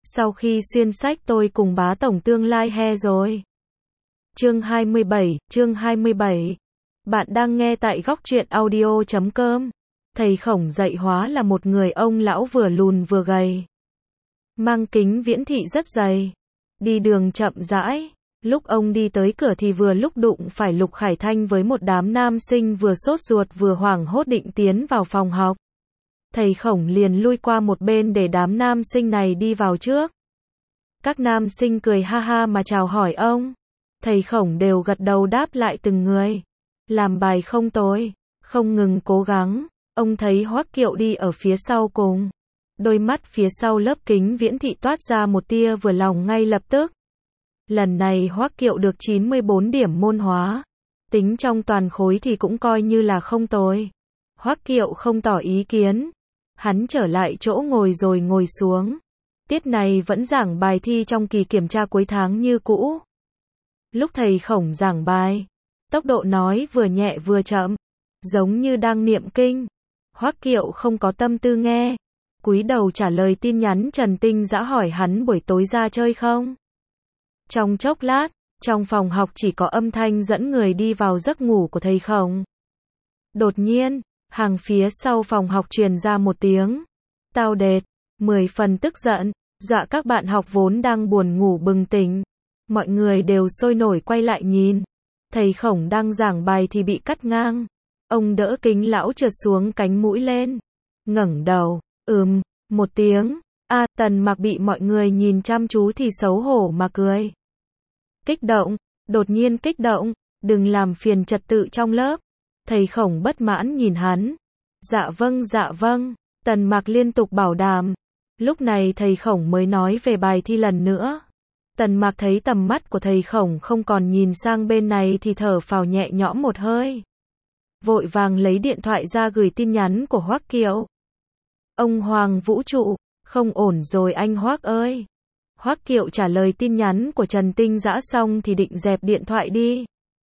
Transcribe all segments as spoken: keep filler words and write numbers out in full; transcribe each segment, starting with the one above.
Sau khi xuyên sách tôi cùng bá tổng tương lai he rồi. Chương hai mươi bảy, chương hai mươi bảy. Bạn đang nghe tại góc truyện audio chấm com. Thầy Khổng dạy hóa là một người ông lão vừa lùn vừa gầy. Mang kính viễn thị rất dày. Đi đường chậm rãi. Lúc ông đi tới cửa thì vừa lúc đụng phải Lục Khải Thanh với một đám nam sinh vừa sốt ruột vừa hoảng hốt định tiến vào phòng học. Thầy Khổng liền lui qua một bên để đám nam sinh này đi vào trước. Các nam sinh cười ha ha mà chào hỏi ông. Thầy Khổng đều gật đầu đáp lại từng người. Làm bài không tồi, không ngừng cố gắng. Ông thấy Hoắc Kiệu đi ở phía sau cùng. Đôi mắt phía sau lớp kính viễn thị toát ra một tia vừa lòng ngay lập tức. Lần này Hoắc Kiệu được chín mươi bốn điểm môn hóa. Tính trong toàn khối thì cũng coi như là không tồi. Hoắc Kiệu không tỏ ý kiến. Hắn trở lại chỗ ngồi rồi ngồi xuống. Tiết này vẫn giảng bài thi trong kỳ kiểm tra cuối tháng như cũ. Lúc thầy Khổng giảng bài, tốc độ nói vừa nhẹ vừa chậm, giống như đang niệm kinh. Hoắc Kiệu không có tâm tư nghe, cúi đầu trả lời tin nhắn Trần Tinh Dã hỏi hắn buổi tối ra chơi không. Trong chốc lát, trong phòng học chỉ có âm thanh dẫn người đi vào giấc ngủ của thầy Khổng. Đột nhiên, hàng phía sau phòng học truyền ra một tiếng tao đệt, mười phần tức giận, dọa các bạn học vốn đang buồn ngủ bừng tỉnh. Mọi người đều sôi nổi quay lại nhìn. Thầy Khổng đang giảng bài thì bị cắt ngang. Ông đỡ kính lão trượt xuống cánh mũi lên. Ngẩng đầu, ừm, một tiếng. A, Tần Mặc bị mọi người nhìn chăm chú thì xấu hổ mà cười. Kích động, đột nhiên kích động, đừng làm phiền trật tự trong lớp. Thầy Khổng bất mãn nhìn hắn. Dạ vâng dạ vâng, Tần Mặc liên tục bảo đảm. Lúc này thầy Khổng mới nói về bài thi lần nữa. Tần Mặc thấy tầm mắt của thầy Khổng không còn nhìn sang bên này thì thở phào nhẹ nhõm một hơi. Vội vàng lấy điện thoại ra gửi tin nhắn của Hoắc Kiệu. Ông Hoàng Vũ Trụ, không ổn rồi anh Hoắc ơi. Hoắc Kiệu trả lời tin nhắn của Trần Tinh Dã xong thì định dẹp điện thoại đi.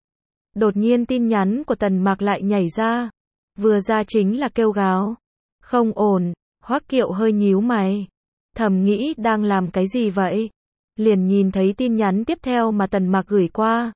Đột nhiên tin nhắn của Tần Mặc lại nhảy ra. Vừa ra chính là kêu gào. Không ổn, Hoắc Kiệu hơi nhíu mày. Thầm nghĩ đang làm cái gì vậy? Liền nhìn thấy tin nhắn tiếp theo mà Tần Mặc gửi qua.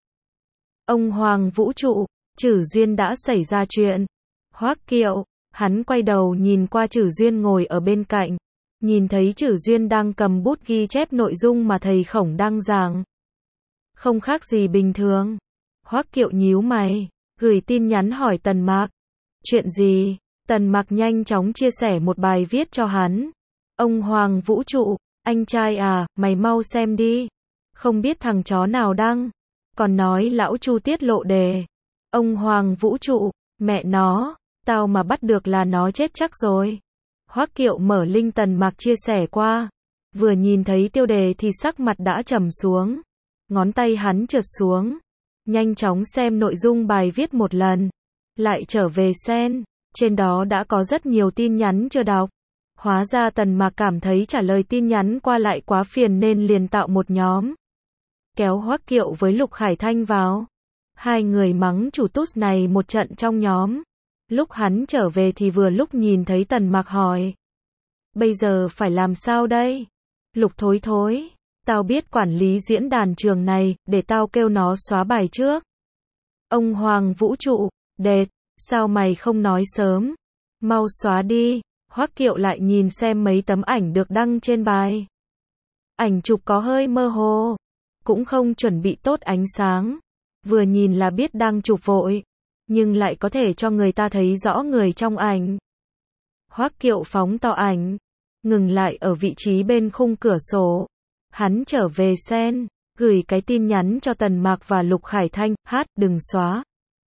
Ông Hoàng Vũ Trụ, Trử Duyên đã xảy ra chuyện. Hoắc Kiệu, hắn quay đầu nhìn qua Trử Duyên ngồi ở bên cạnh. Nhìn thấy Trử Duyên đang cầm bút ghi chép nội dung mà thầy Khổng đang giảng. Không khác gì bình thường. Hoắc Kiệu nhíu mày, gửi tin nhắn hỏi Tần Mặc. Chuyện gì? Tần Mặc nhanh chóng chia sẻ một bài viết cho hắn. Ông Hoàng Vũ Trụ, anh trai à, mày mau xem đi. Không biết thằng chó nào đăng. Còn nói lão Chu tiết lộ đề. Ông Hoàng Vũ Trụ, mẹ nó, tao mà bắt được là nó chết chắc rồi. Hoắc Kiệu mở link Tần Mặc chia sẻ qua. Vừa nhìn thấy tiêu đề thì sắc mặt đã trầm xuống. Ngón tay hắn trượt xuống. Nhanh chóng xem nội dung bài viết một lần. Lại trở về xem. Trên đó đã có rất nhiều tin nhắn chưa đọc. Hóa ra Tần Mặc cảm thấy trả lời tin nhắn qua lại quá phiền nên liền tạo một nhóm. Kéo Hoắc Kiệu với Lục Khải Thanh vào. Hai người mắng chủ tút này một trận trong nhóm. Lúc hắn trở về thì vừa lúc nhìn thấy Tần Mặc hỏi. Bây giờ phải làm sao đây? Lục thối thối. Tao biết quản lý diễn đàn trường này, để tao kêu nó xóa bài trước. Ông Hoàng Vũ Trụ, đệt, sao mày không nói sớm? Mau xóa đi. Hoắc Kiệu lại nhìn xem mấy tấm ảnh được đăng trên bài. Ảnh chụp có hơi mơ hồ. Cũng không chuẩn bị tốt ánh sáng. Vừa nhìn là biết đang chụp vội. Nhưng lại có thể cho người ta thấy rõ người trong ảnh. Hoắc Kiệu phóng to ảnh. Ngừng lại ở vị trí bên khung cửa sổ. Hắn trở về sen. Gửi cái tin nhắn cho Tần Mặc và Lục Khải Thanh. Hát, đừng xóa.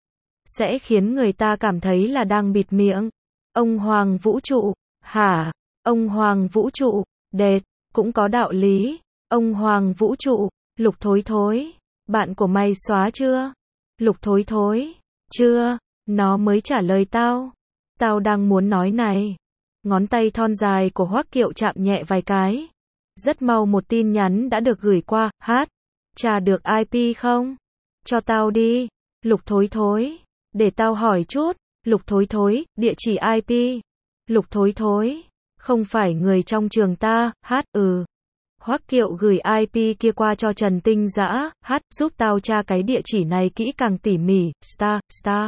Sẽ khiến người ta cảm thấy là đang bịt miệng. Ông Hoàng Vũ Trụ, hả? Ông Hoàng Vũ Trụ, đệt, cũng có đạo lý. Ông Hoàng Vũ Trụ, Lục thối thối, bạn của mày xóa chưa? Lục thối thối, chưa, nó mới trả lời tao. Tao đang muốn nói này. Ngón tay thon dài của Hoắc Kiệu chạm nhẹ vài cái. Rất mau một tin nhắn đã được gửi qua, hát. Tra được i pê không? Cho tao đi. Lục thối thối, để tao hỏi chút. Lục thối thối, địa chỉ i pê. Lục thối thối, không phải người trong trường ta, hát, ừ. Hoắc Kiệu gửi i pê kia qua cho Trần Tinh Dã, hát, giúp tao tra cái địa chỉ này kỹ càng tỉ mỉ, star, star.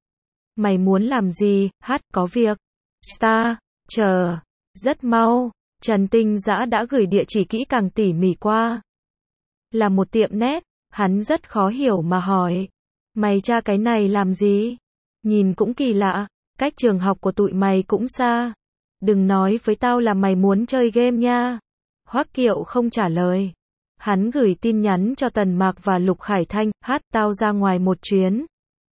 Mày muốn làm gì, hát, có việc. Star, chờ, rất mau. Trần Tinh Dã đã gửi địa chỉ kỹ càng tỉ mỉ qua. Là một tiệm nét, hắn rất khó hiểu mà hỏi. Mày tra cái này làm gì? Nhìn cũng kỳ lạ, cách trường học của tụi mày cũng xa. Đừng nói với tao là mày muốn chơi game nha. Hoắc Kiệu không trả lời. Hắn gửi tin nhắn cho Tần Mạc và Lục Khải Thanh, hát, tao ra ngoài một chuyến.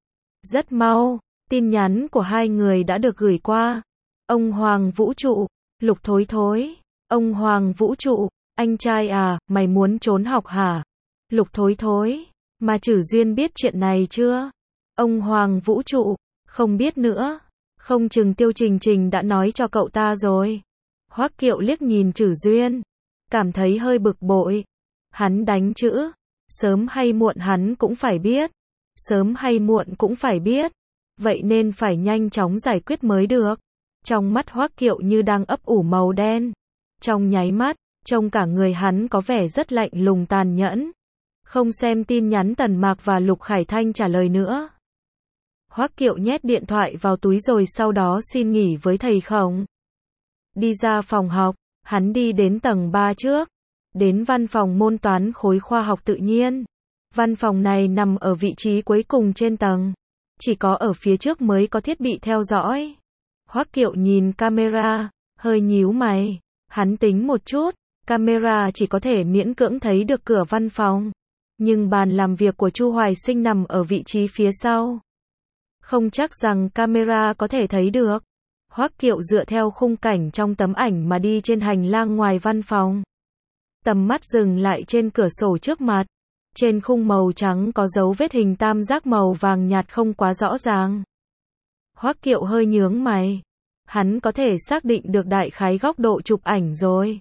Rất mau, tin nhắn của hai người đã được gửi qua. Ông Hoàng Vũ Trụ, Lục Thối Thối. Ông Hoàng Vũ Trụ, anh trai à, mày muốn trốn học hả? Lục Thối Thối, mà Trử Duyên biết chuyện này chưa? Ông Hoàng Vũ Trụ, không biết nữa. Không chừng Tiêu Trình Trình đã nói cho cậu ta rồi. Hoắc Kiệu liếc nhìn Trử Duyên, cảm thấy hơi bực bội. Hắn đánh chữ, sớm hay muộn hắn cũng phải biết. Sớm hay muộn cũng phải biết. Vậy nên phải nhanh chóng giải quyết mới được. Trong mắt Hoắc Kiệu như đang ấp ủ màu đen. Trong nháy mắt, trông cả người hắn có vẻ rất lạnh lùng tàn nhẫn. Không xem tin nhắn Tần Mạc và Lục Khải Thanh trả lời nữa. Hoắc Kiệu nhét điện thoại vào túi rồi sau đó xin nghỉ với thầy Khổng. Đi ra phòng học, hắn đi đến tầng ba trước. Đến văn phòng môn toán khối khoa học tự nhiên. Văn phòng này nằm ở vị trí cuối cùng trên tầng. Chỉ có ở phía trước mới có thiết bị theo dõi. Hoắc Kiệu nhìn camera, hơi nhíu mày. Hắn tính một chút, camera chỉ có thể miễn cưỡng thấy được cửa văn phòng. Nhưng bàn làm việc của Chu Hoài Sinh nằm ở vị trí phía sau. Không chắc rằng camera có thể thấy được. Hoắc Kiệu dựa theo khung cảnh trong tấm ảnh mà đi trên hành lang ngoài văn phòng. Tầm mắt dừng lại trên cửa sổ trước mặt. Trên khung màu trắng có dấu vết hình tam giác màu vàng nhạt không quá rõ ràng. Hoắc Kiệu hơi nhướng mày. Hắn có thể xác định được đại khái góc độ chụp ảnh rồi.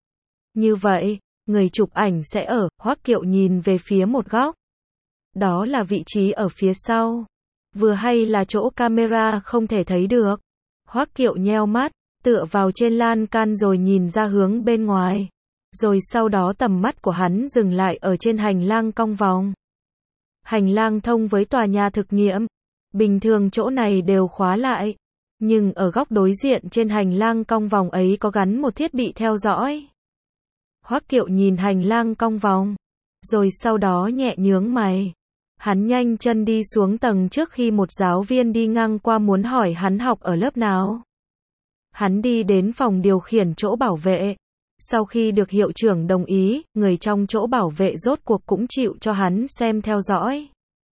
Như vậy, người chụp ảnh sẽ ở, Hoắc Kiệu nhìn về phía một góc. Đó là vị trí ở phía sau. Vừa hay là chỗ camera không thể thấy được. Hoắc Kiệu nheo mắt, tựa vào trên lan can rồi nhìn ra hướng bên ngoài. Rồi sau đó tầm mắt của hắn dừng lại ở trên hành lang cong vòng. Hành lang thông với tòa nhà thực nghiệm. Bình thường chỗ này đều khóa lại. Nhưng ở góc đối diện trên hành lang cong vòng ấy có gắn một thiết bị theo dõi. Hoắc Kiệu nhìn hành lang cong vòng. Rồi sau đó nhẹ nhướng mày. Hắn nhanh chân đi xuống tầng trước khi một giáo viên đi ngang qua muốn hỏi hắn học ở lớp nào. Hắn đi đến phòng điều khiển chỗ bảo vệ. Sau khi được hiệu trưởng đồng ý, người trong chỗ bảo vệ rốt cuộc cũng chịu cho hắn xem theo dõi.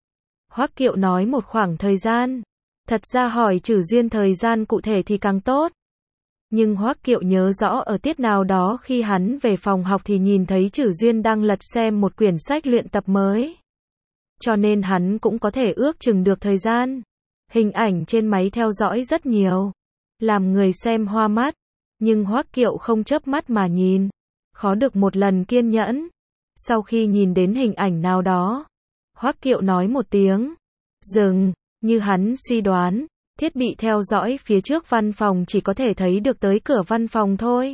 Hoắc Kiệu nói một khoảng thời gian. Thật ra hỏi Trử Duyên thời gian cụ thể thì càng tốt. Nhưng Hoắc Kiệu nhớ rõ ở tiết nào đó khi hắn về phòng học thì nhìn thấy Trử Duyên đang lật xem một quyển sách luyện tập mới. Cho nên hắn cũng có thể ước chừng được thời gian. Hình ảnh trên máy theo dõi rất nhiều. Làm người xem hoa mắt. Nhưng Hoắc Kiệu không chớp mắt mà nhìn. Khó được một lần kiên nhẫn. Sau khi nhìn đến hình ảnh nào đó, Hoắc Kiệu nói một tiếng. Dừng. Như hắn suy đoán, thiết bị theo dõi phía trước văn phòng chỉ có thể thấy được tới cửa văn phòng thôi.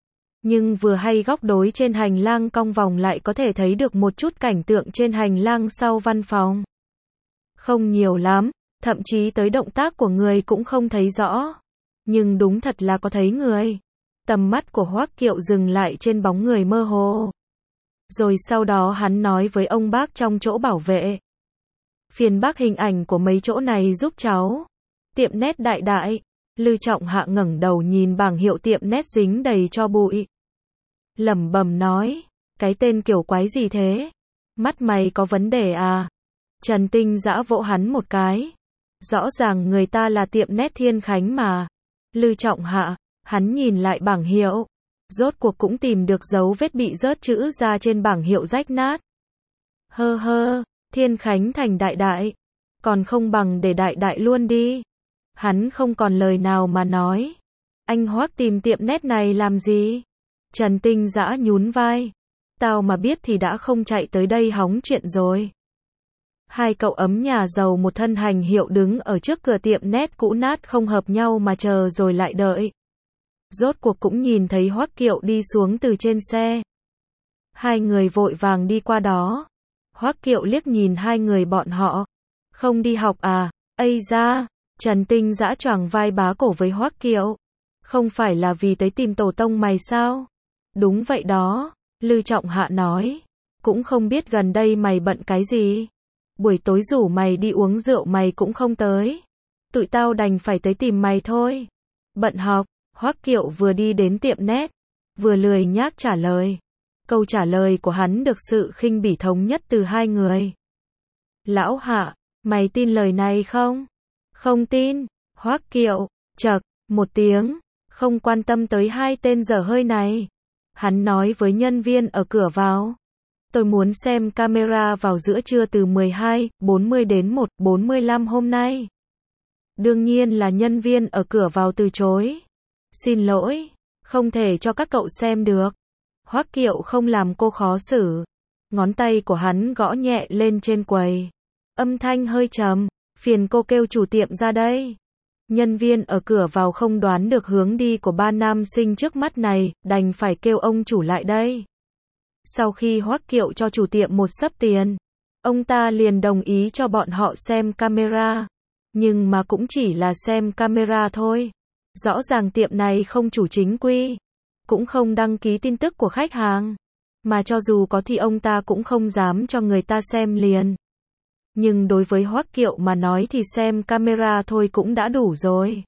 Nhưng vừa hay góc đối trên hành lang cong vòng lại có thể thấy được một chút cảnh tượng trên hành lang sau văn phòng. Không nhiều lắm, thậm chí tới động tác của người cũng không thấy rõ. Nhưng đúng thật là có thấy người. Tầm mắt của Hoắc Kiệu dừng lại trên bóng người mơ hồ. Rồi sau đó hắn nói với ông bác trong chỗ bảo vệ. Phiền bác hình ảnh của mấy chỗ này giúp cháu. Tiệm nét đại đại. Lư Trọng Hạ ngẩng đầu nhìn bảng hiệu tiệm nét dính đầy cho bụi. Lẩm bẩm nói, cái tên kiểu quái gì thế? Mắt mày có vấn đề à? Trần Tinh Dã vỗ hắn một cái. Rõ ràng người ta là tiệm nét Thiên Khánh mà. Lư Trọng Hạ, hắn nhìn lại bảng hiệu. Rốt cuộc cũng tìm được dấu vết bị rớt chữ ra trên bảng hiệu rách nát. Hơ hơ, Thiên Khánh thành đại đại. Còn không bằng để đại đại luôn đi. Hắn không còn lời nào mà nói. Anh Hoắc tìm tiệm nét này làm gì? Trần Tinh Dã nhún vai. Tao mà biết thì đã không chạy tới đây hóng chuyện rồi. Hai cậu ấm nhà giàu một thân hành hiệu đứng ở trước cửa tiệm nét cũ nát không hợp nhau mà chờ rồi lại đợi. Rốt cuộc cũng nhìn thấy Hoắc Kiệu đi xuống từ trên xe. Hai người vội vàng đi qua đó. Hoắc Kiệu liếc nhìn hai người bọn họ. Không đi học à? Ây da, Trần Tinh giã choàng vai bá cổ với Hoắc Kiệu. Không phải là vì tới tìm tổ tông mày sao? Đúng vậy đó, Lư Trọng Hạ nói. Cũng không biết gần đây mày bận cái gì. Buổi tối rủ mày đi uống rượu mày cũng không tới. Tụi tao đành phải tới tìm mày thôi. Bận học, Hoắc Kiệu vừa đi đến tiệm nét, vừa lười nhác trả lời. Câu trả lời của hắn được sự khinh bỉ thống nhất từ hai người. Lão Hạ, mày tin lời này không? Không tin. Hoắc Kiệu, chậc, một tiếng, không quan tâm tới hai tên dở hơi này. Hắn nói với nhân viên ở cửa vào. Tôi muốn xem camera vào giữa trưa từ mười hai bốn mươi đến một bốn mươi lăm hôm nay. Đương nhiên là nhân viên ở cửa vào từ chối. Xin lỗi, không thể cho các cậu xem được. Hoắc Kiệu không làm cô khó xử. Ngón tay của hắn gõ nhẹ lên trên quầy. Âm thanh hơi trầm, phiền cô kêu chủ tiệm ra đây. Nhân viên ở cửa vào không đoán được hướng đi của ba nam sinh trước mắt này, đành phải kêu ông chủ lại đây. Sau khi Hoắc Kiệu cho chủ tiệm một xấp tiền, ông ta liền đồng ý cho bọn họ xem camera. Nhưng mà cũng chỉ là xem camera thôi. Rõ ràng tiệm này không chủ chính quy, cũng không đăng ký tin tức của khách hàng. Mà cho dù có thì ông ta cũng không dám cho người ta xem liền. Nhưng đối với Hoắc Kiệu mà nói thì xem camera thôi cũng đã đủ rồi.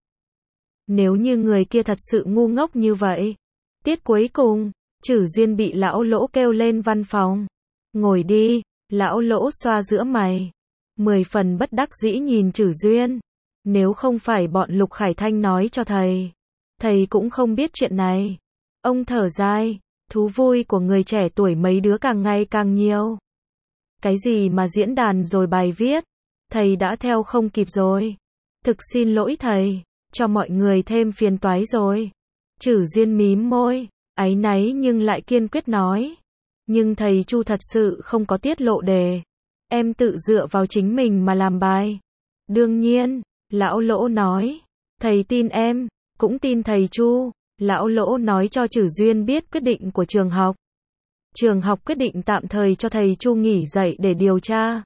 Nếu như người kia thật sự ngu ngốc như vậy. Tiết cuối cùng, Trử Duyên bị lão Lỗ kêu lên văn phòng. Ngồi đi, lão Lỗ xoa giữa mày. Mười phần bất đắc dĩ nhìn Trử Duyên. Nếu không phải bọn Lục Khải Thanh nói cho thầy, thầy cũng không biết chuyện này. Ông thở dài, thú vui của người trẻ tuổi mấy đứa càng ngày càng nhiều. Cái gì mà diễn đàn rồi bài viết, thầy đã theo không kịp rồi. Thực xin lỗi thầy, cho mọi người thêm phiền toái rồi. Trử Duyên mím môi, áy náy nhưng lại kiên quyết nói. Nhưng thầy Chu thật sự không có tiết lộ đề. Em tự dựa vào chính mình mà làm bài. Đương nhiên, lão Lỗ nói. Thầy tin em, cũng tin thầy Chu. Lão Lỗ nói cho Trử Duyên biết quyết định của trường học. Trường học quyết định tạm thời cho thầy Chu nghỉ dạy để điều tra.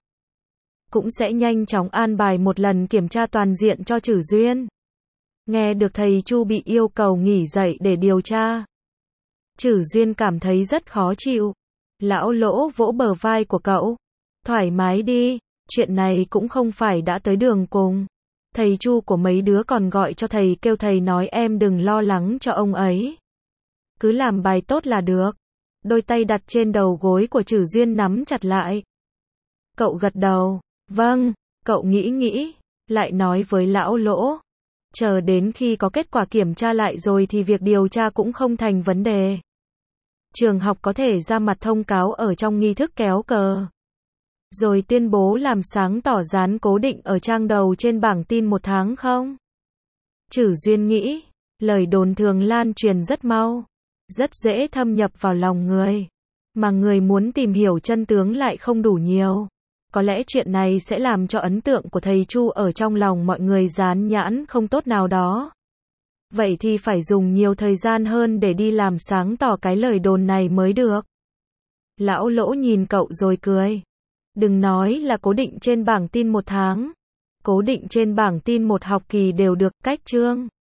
Cũng sẽ nhanh chóng an bài một lần kiểm tra toàn diện cho Trử Duyên. Nghe được thầy Chu bị yêu cầu nghỉ dạy để điều tra, Trử Duyên cảm thấy rất khó chịu. Lão Lỗ vỗ bờ vai của cậu. Thoải mái đi, chuyện này cũng không phải đã tới đường cùng. Thầy Chu của mấy đứa còn gọi cho thầy kêu thầy nói em đừng lo lắng cho ông ấy. Cứ làm bài tốt là được. Đôi tay đặt trên đầu gối của Trử Duyên nắm chặt lại. Cậu gật đầu. Vâng, cậu nghĩ nghĩ, lại nói với lão Lỗ. Chờ đến khi có kết quả kiểm tra lại rồi thì việc điều tra cũng không thành vấn đề. Trường học có thể ra mặt thông cáo ở trong nghi thức kéo cờ. Rồi tuyên bố làm sáng tỏ dán cố định ở trang đầu trên bảng tin một tháng không? Trử Duyên nghĩ, lời đồn thường lan truyền rất mau, rất dễ thâm nhập vào lòng người. Mà người muốn tìm hiểu chân tướng lại không đủ nhiều. Có lẽ chuyện này sẽ làm cho ấn tượng của thầy Chu ở trong lòng mọi người dán nhãn không tốt nào đó. Vậy thì phải dùng nhiều thời gian hơn để đi làm sáng tỏ cái lời đồn này mới được. Lão Lỗ nhìn cậu rồi cười. Đừng nói là cố định trên bảng tin một tháng. Cố định trên bảng tin một học kỳ đều được, cách chương.